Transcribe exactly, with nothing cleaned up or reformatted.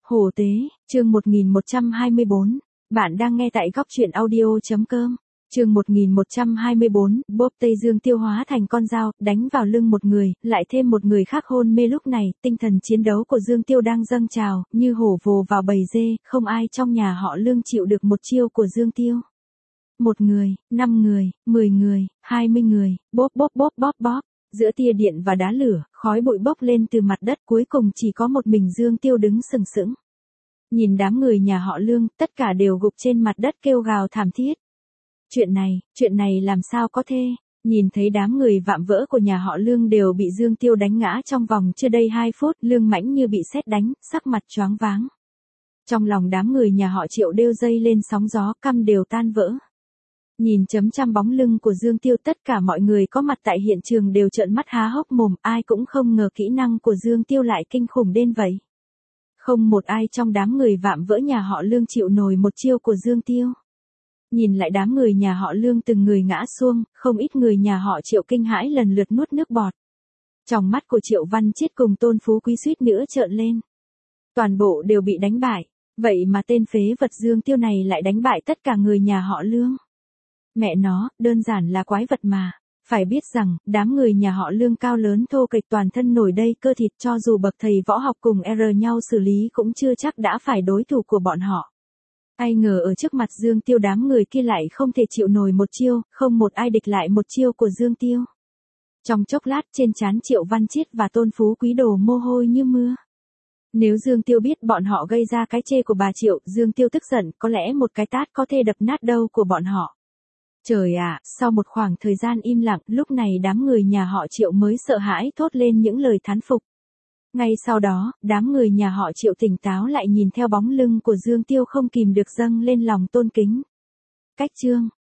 Hổ tế, chương một nghìn một trăm hai mươi bốn. Bạn đang nghe tại góc truyện audio.com. Chương một nghìn một trăm hai mươi bốn, bốp Tây Dương tiêu hóa thành con dao, đánh vào lưng một người, lại thêm một người khác hôn mê. Lúc này, tinh thần chiến đấu của Dương Tiêu đang dâng trào, như hổ vồ vào bầy dê, không ai trong nhà họ Lương chịu được một chiêu của Dương Tiêu. Một người, năm người, mười người, hai mươi người, bốp bốp bốp bóp bóp. Giữa tia điện và đá lửa, khói bụi bốc lên từ mặt đất, cuối cùng chỉ có một mình Dương Tiêu đứng sừng sững. Nhìn đám người nhà họ Lương, tất cả đều gục trên mặt đất kêu gào thảm thiết. Chuyện này, chuyện này làm sao có thể? Nhìn thấy đám người vạm vỡ của nhà họ Lương đều bị Dương Tiêu đánh ngã trong vòng chưa đầy hai phút, Lương Mãnh như bị sét đánh, sắc mặt choáng váng. Trong lòng đám người nhà họ Triệu đều dây lên sóng gió, căm đều tan vỡ. Nhìn chấm trăm bóng lưng của Dương Tiêu, tất cả mọi người có mặt tại hiện trường đều trợn mắt há hốc mồm, ai cũng không ngờ kỹ năng của Dương Tiêu lại kinh khủng đến vậy. Không một ai trong đám người vạm vỡ nhà họ Lương chịu nổi một chiêu của Dương Tiêu. Nhìn lại đám người nhà họ Lương từng người ngã xuông, không ít người nhà họ Triệu kinh hãi lần lượt nuốt nước bọt. Trong mắt của Triệu Văn Chiết cùng Tôn Phú Quý suýt nữa trợn lên. Toàn bộ đều bị đánh bại, vậy mà tên phế vật Dương Tiêu này lại đánh bại tất cả người nhà họ Lương. Mẹ nó, đơn giản là quái vật mà. Phải biết rằng, đám người nhà họ Lương cao lớn thô kệch toàn thân nổi đầy cơ thịt, cho dù bậc thầy võ học cùng R nhau xử lý cũng chưa chắc đã phải đối thủ của bọn họ. Ai ngờ ở trước mặt Dương Tiêu đám người kia lại không thể chịu nổi một chiêu, không một ai địch lại một chiêu của Dương Tiêu. Trong chốc lát trên trán Triệu Văn Chiết và Tôn Phú Quý đổ mồ hôi như mưa. Nếu Dương Tiêu biết bọn họ gây ra cái chê của bà Triệu, Dương Tiêu tức giận, có lẽ một cái tát có thể đập nát đầu của bọn họ. Trời ạ, sau một khoảng thời gian im lặng, lúc này đám người nhà họ Triệu mới sợ hãi thốt lên những lời thán phục. Ngay sau đó, đám người nhà họ Triệu tỉnh táo lại nhìn theo bóng lưng của Dương Tiêu không kìm được dâng lên lòng tôn kính. Cách chương,